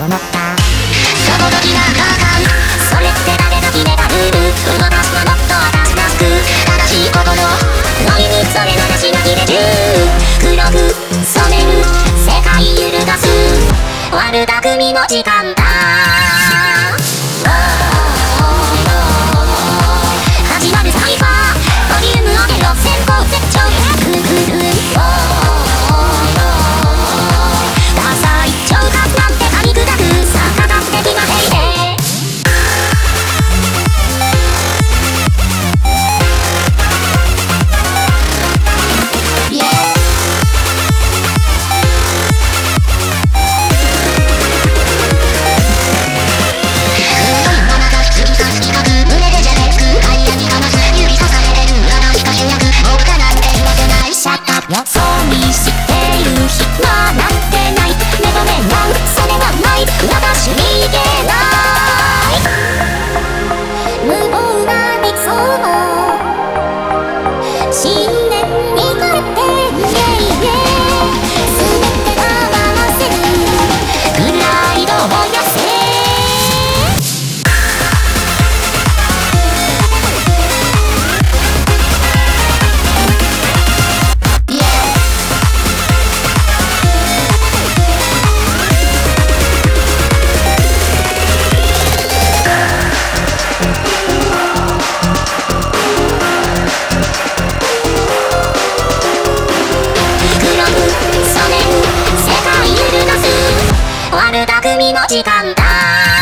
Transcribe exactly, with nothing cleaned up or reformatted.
思った。しょぼどきな価格、それって誰が決めたルール。動かすはもっと私らしく、正しい心ノリにそれならしなきで中、黒く染める世界揺るがす悪巧みの時間だ。始まるサイファー、ボリュームを上げろ先行絶頂クルクルダサい聴覚なんて噛み砕く逆立つ的なヘイでそうにしている暇なんてない。目覚めなんそれはない。私にいけない無謀な理想も信念に変えてイエイエ全て合わせるプライドを燃やせ。悪巧みの時間だ。